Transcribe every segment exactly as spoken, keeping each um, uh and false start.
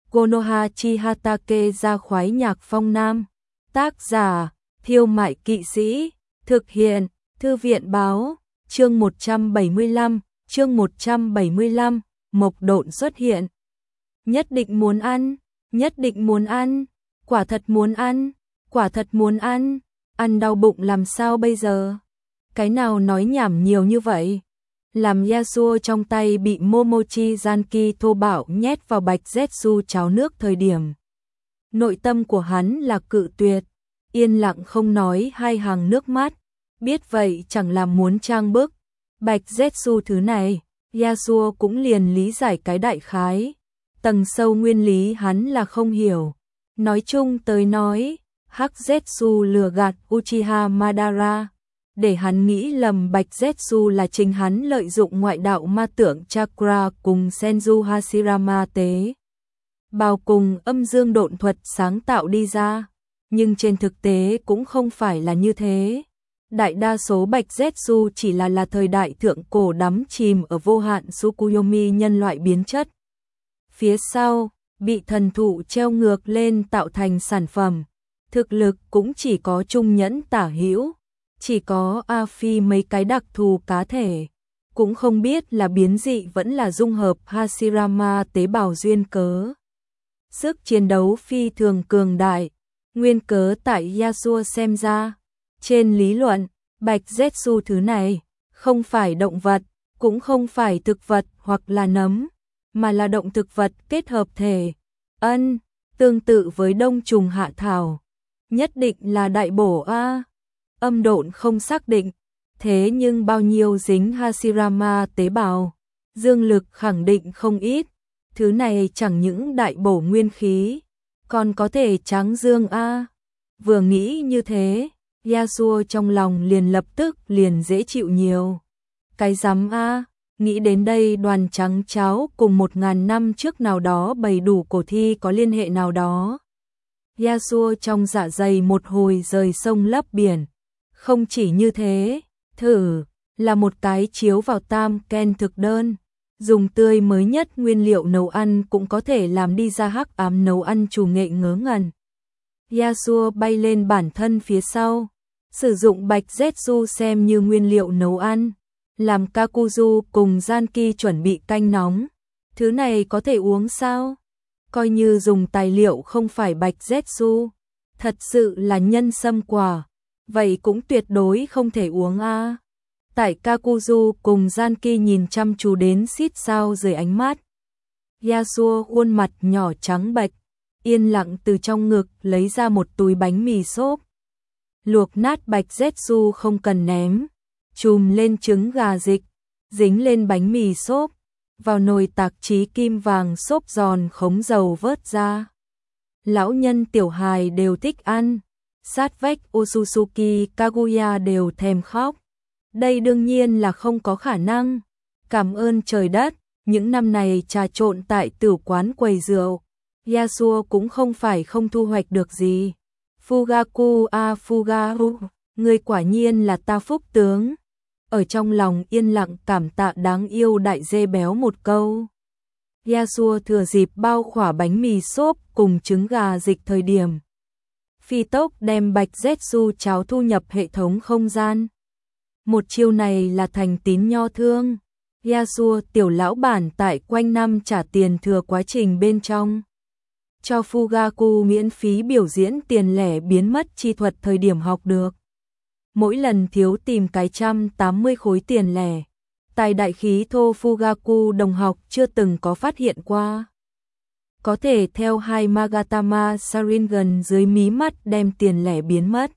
Konoha Chihatake ra khoái nhạc phong nam. Tác giả, Thiêu Mại Kỵ Sĩ. Thực hiện, Thư viện báo. Chương một trăm bảy mươi lăm, chương một trăm bảy mươi lăm, Mộc Độn xuất hiện. Nhất định muốn ăn, nhất định muốn ăn, quả thật muốn ăn, quả thật muốn ăn, ăn đau bụng làm sao bây giờ? Cái nào nói nhảm nhiều như vậy? Làm Yasuo trong tay bị Momochi Zanki thô bạo nhét vào bạch Zetsu cháo nước thời điểm. Nội tâm của hắn là cự tuyệt, yên lặng không nói hai hàng nước mắt, biết vậy chẳng làm muốn trang bức. Bạch Zetsu thứ này, Yasuo cũng liền lý giải cái đại khái, tầng sâu nguyên lý hắn là không hiểu. Nói chung tới nói, Hắc Zetsu lừa gạt Uchiha Madara, để hắn nghĩ lầm Bạch Zetsu là chính hắn lợi dụng ngoại đạo ma tưởng Chakra cùng Senju Hashirama tế bào cùng âm dương độn thuật sáng tạo đi ra, nhưng trên thực tế cũng không phải là như thế. Đại đa số Bạch Zetsu chỉ là là thời đại thượng cổ đắm chìm ở vô hạn Tsukuyomi nhân loại biến chất. Phía sau, bị thần thụ treo ngược lên tạo thành sản phẩm, thực lực cũng chỉ có trung nhẫn tả hữu, chỉ có A Phi mấy cái đặc thù cá thể, cũng không biết là biến dị vẫn là dung hợp Hashirama tế bào duyên cớ. Sức chiến đấu phi thường cường đại, nguyên cớ tại Yasuo xem ra, trên lý luận, Bạch Zetsu thứ này, không phải động vật, cũng không phải thực vật hoặc là nấm, mà là động thực vật kết hợp thể. Ân, tương tự với đông trùng hạ thảo, nhất định là đại bổ a. Âm độn không xác định, thế nhưng bao nhiêu dính Hashirama tế bào, dương lực khẳng định không ít, thứ này chẳng những đại bổ nguyên khí, còn có thể tráng dương a. Vừa nghĩ như thế, Yasuo trong lòng liền lập tức liền dễ chịu nhiều. Cái rắm a, nghĩ đến đây đoàn trắng cháo cùng một ngàn năm trước nào đó bầy đủ cổ thi có liên hệ nào đó. Yasuo trong dạ dày một hồi rời sông lấp biển. Không chỉ như thế, thử là một cái chiếu vào tam ken thực đơn, dùng tươi mới nhất nguyên liệu nấu ăn cũng có thể làm đi ra hắc ám nấu ăn chủ nghệ ngớ ngẩn. Yasuo bay lên bản thân phía sau, sử dụng bạch Zetsu xem như nguyên liệu nấu ăn, làm Kakuzu cùng Zanki chuẩn bị canh nóng. Thứ này có thể uống sao? Coi như dùng tài liệu không phải bạch Zetsu, thật sự là nhân sâm quả, vậy cũng tuyệt đối không thể uống a. Tại Kakuzu cùng Zanki nhìn chăm chú đến xít sao dưới ánh mắt. Yasuo khuôn mặt nhỏ trắng bệch, yên lặng từ trong ngực lấy ra một túi bánh mì xốp. Luộc nát bạch Zetsu không cần ném, chùm lên trứng gà dịch, dính lên bánh mì xốp, vào nồi tạc chí kim vàng xốp giòn khống dầu vớt ra. Lão nhân tiểu hài đều thích ăn, sát vách Otsutsuki Kaguya đều thèm khóc. Đây đương nhiên là không có khả năng. Cảm ơn trời đất, những năm này trà trộn tại tử quán quầy rượu, Yasuo cũng không phải không thu hoạch được gì. Fugaku a Fugaku, người quả nhiên là ta phúc tướng. Ở trong lòng yên lặng cảm tạ đáng yêu đại dê béo một câu. Yasuo thừa dịp bao khỏa bánh mì xốp cùng trứng gà dịch thời điểm, phi tốc đem bạch Zetsu cháo thu nhập hệ thống không gian. Một chiêu này là thành tín nho thương. Yasuo tiểu lão bản tại quanh năm trả tiền thừa quá trình bên trong, cho Fugaku miễn phí biểu diễn tiền lẻ biến mất chi thuật thời điểm học được. Mỗi lần thiếu tìm cái trăm tám mươi khối tiền lẻ, tài đại khí thô Fugaku đồng học chưa từng có phát hiện qua. Có thể theo hai Magatama Sharingan dưới mí mắt đem tiền lẻ biến mất.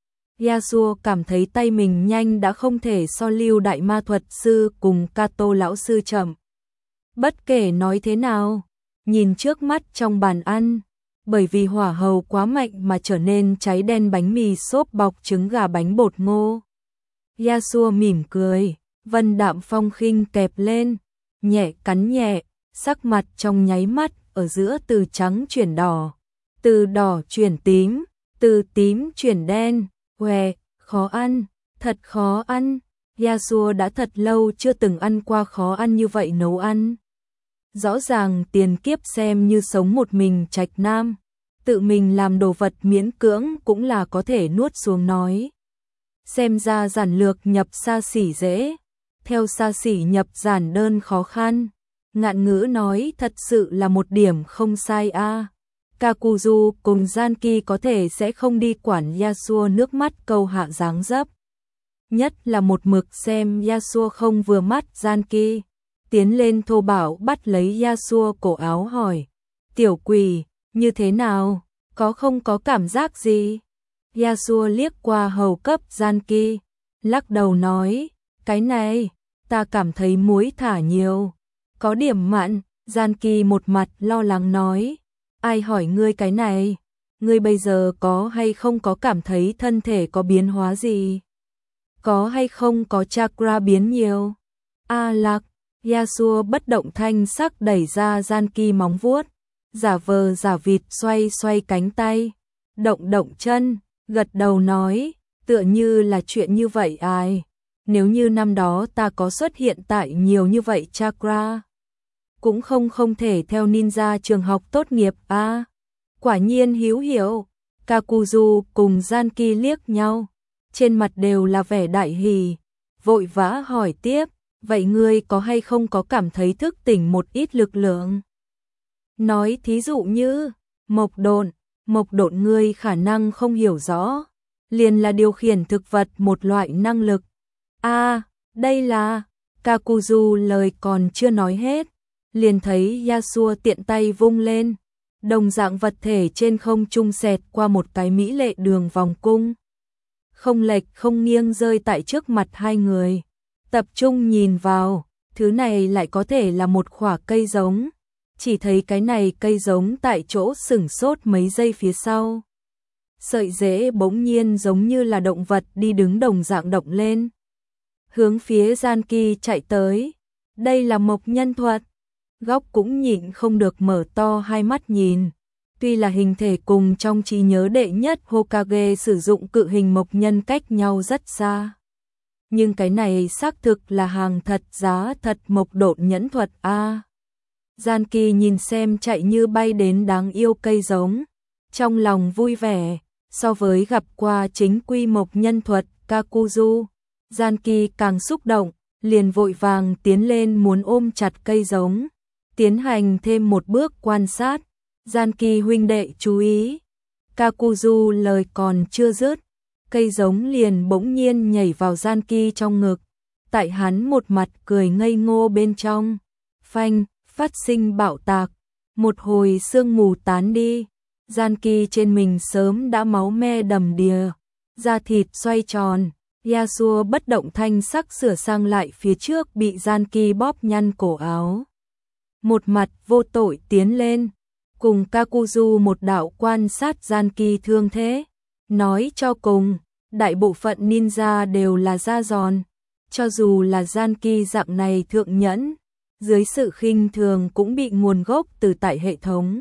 Yasuo cảm thấy tay mình nhanh đã không thể so lưu đại ma thuật sư cùng Kato lão sư chậm. Bất kể nói thế nào, nhìn trước mắt trong bàn ăn, bởi vì hỏa hầu quá mạnh mà trở nên cháy đen bánh mì xốp bọc trứng gà bánh bột ngô. Yasuo mỉm cười, vân đạm phong khinh kẹp lên, nhẹ cắn nhẹ, sắc mặt trong nháy mắt ở giữa từ trắng chuyển đỏ, từ đỏ chuyển tím, từ tím chuyển đen. Què, khó ăn, thật khó ăn. Yasuo đã thật lâu chưa từng ăn qua khó ăn như vậy nấu ăn. Rõ ràng tiền kiếp xem như sống một mình trạch nam, tự mình làm đồ vật miễn cưỡng cũng là có thể nuốt xuống nói. Xem ra giản lược nhập xa xỉ dễ, theo xa xỉ nhập giản đơn khó khăn. Ngạn ngữ nói thật sự là một điểm không sai a. À. Kakuzu cùng Zanki có thể sẽ không đi quản Yasuo nước mắt câu hạ dáng dấp. Nhất là một mực xem Yasuo không vừa mắt Zanki. Tiến lên thô bảo bắt lấy Yasuo cổ áo hỏi. Tiểu quỷ, như thế nào? Có không có cảm giác gì? Yasuo liếc qua hầu cấp Zanki, lắc đầu nói. Cái này, ta cảm thấy muối thả nhiều. Có điểm mặn, Zanki một mặt lo lắng nói. Ai hỏi ngươi cái này? Ngươi bây giờ có hay không có cảm thấy thân thể có biến hóa gì? Có hay không có chakra biến nhiều? A lạc, Yasuo bất động thanh sắc đẩy ra Zanki móng vuốt, giả vờ giả vịt xoay xoay cánh tay, động động chân, gật đầu nói, tựa như là chuyện như vậy ai. Nếu như năm đó ta có xuất hiện tại nhiều như vậy chakra, cũng không không thể theo ninja trường học tốt nghiệp a. À, quả nhiên hiếu hiểu. Kakuzu cùng Zanki liếc nhau, trên mặt đều là vẻ đại hỉ, vội vã hỏi tiếp, vậy ngươi có hay không có cảm thấy thức tỉnh một ít lực lượng? Nói thí dụ như, mộc độn, mộc độn ngươi khả năng không hiểu rõ, liền là điều khiển thực vật một loại năng lực. A, à, đây là, Kakuzu lời còn chưa nói hết, liền thấy Yasuo tiện tay vung lên, đồng dạng vật thể trên không trung xẹt qua một cái mỹ lệ đường vòng cung. Không lệch không nghiêng rơi tại trước mặt hai người. Tập trung nhìn vào, thứ này lại có thể là một khỏa cây giống. Chỉ thấy cái này cây giống tại chỗ sửng sốt mấy giây phía sau. Sợi rễ bỗng nhiên giống như là động vật đi đứng đồng dạng động lên. Hướng phía Zanki chạy tới. Đây là mộc nhân thuật. Góc cũng nhịn không được mở to hai mắt nhìn. Tuy là hình thể cùng trong trí nhớ đệ nhất Hokage sử dụng cự hình mộc nhân cách nhau rất xa. Nhưng cái này xác thực là hàng thật giá thật mộc độn nhẫn thuật a. À, Zanki nhìn xem chạy như bay đến đáng yêu cây giống, trong lòng vui vẻ, so với gặp qua chính quy mộc nhân thuật Kakuzu, Zanki càng xúc động, liền vội vàng tiến lên muốn ôm chặt cây giống, tiến hành thêm một bước quan sát. Zanki huynh đệ chú ý. Kakuzu lời còn chưa dứt, cây giống liền bỗng nhiên nhảy vào Zanki trong ngực. Tại hắn một mặt cười ngây ngô bên trong, phanh, phát sinh bạo tạc, một hồi sương mù tán đi. Zanki trên mình sớm đã máu me đầm đìa, da thịt xoay tròn. Yasuo bất động thanh sắc sửa sang lại phía trước bị Zanki bóp nhăn cổ áo. Một mặt vô tội tiến lên, cùng Kakuzu một đạo quan sát Zanki thương thế. Nói cho cùng, đại bộ phận ninja đều là da giòn. Cho dù là Zanki dạng này thượng nhẫn, dưới sự khinh thường cũng bị nguồn gốc từ tại hệ thống.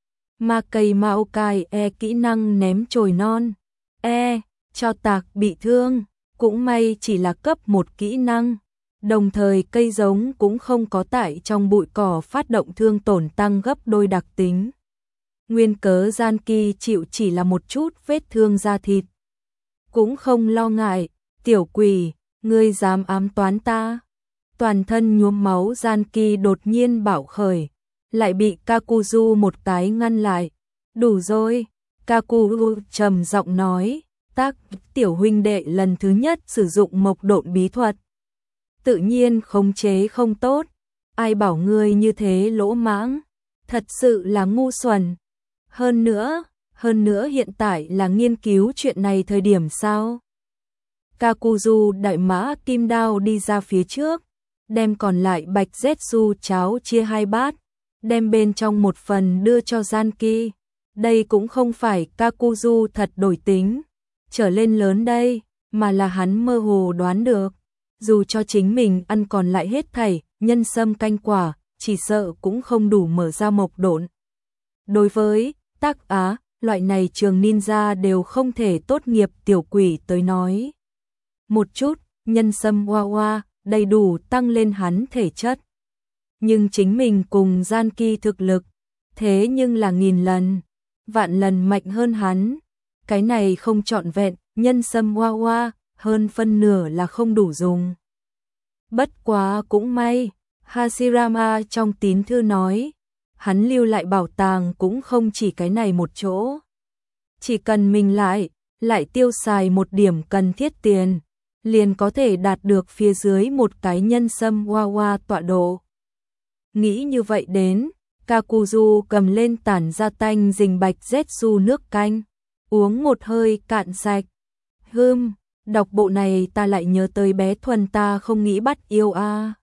Ma cây Maokai e kỹ năng ném chồi non. E, cho tạc bị thương, cũng may chỉ là cấp một kỹ năng. Đồng thời cây giống cũng không có tại trong bụi cỏ phát động thương tổn tăng gấp đôi đặc tính. Nguyên cớ Zanki chịu chỉ là một chút vết thương da thịt. Cũng không lo ngại, tiểu quỷ, ngươi dám ám toán ta. Toàn thân nhuốm máu Zanki đột nhiên bạo khởi, lại bị Kakuzu một cái ngăn lại. Đủ rồi, Kakuzu trầm giọng nói, tác tiểu huynh đệ lần thứ nhất sử dụng mộc độn bí thuật. Tự nhiên khống chế không tốt, ai bảo ngươi như thế lỗ mãng, thật sự là ngu xuẩn. Hơn nữa, hơn nữa hiện tại là nghiên cứu chuyện này thời điểm sao? Kakuzu đại mã kim đao đi ra phía trước, đem còn lại bạch zetsu cháo chia hai bát, đem bên trong một phần đưa cho Zanki. Đây cũng không phải Kakuzu thật đổi tính, trở lên lớn đây, mà là hắn mơ hồ đoán được. Dù cho chính mình ăn còn lại hết thảy, nhân sâm canh quả, chỉ sợ cũng không đủ mở ra mộc độn. Đối với Tác Á, loại này trường ninja đều không thể tốt nghiệp tiểu quỷ tới nói. Một chút, nhân sâm hoa hoa, đầy đủ tăng lên hắn thể chất. nhưng chính mình cùng Gian Kỳ thực lực, thế nhưng là nghìn lần, vạn lần mạnh hơn hắn. Cái này không trọn vẹn, nhân sâm hoa hoa, hơn phân nửa là không đủ dùng. Bất quá cũng may, Hashirama trong tín thư nói, hắn lưu lại bảo tàng cũng không chỉ cái này một chỗ. Chỉ cần mình lại, lại tiêu xài một điểm cần thiết tiền, liền có thể đạt được phía dưới một cái nhân sâm hoa hoa tọa độ. Nghĩ như vậy đến, Kakuzu cầm lên tản ra tanh rình bạch Zetsu nước canh, uống một hơi cạn sạch. Hừm, đọc bộ này ta lại nhớ tới bé Thuần ta không nghĩ bắt yêu a. À.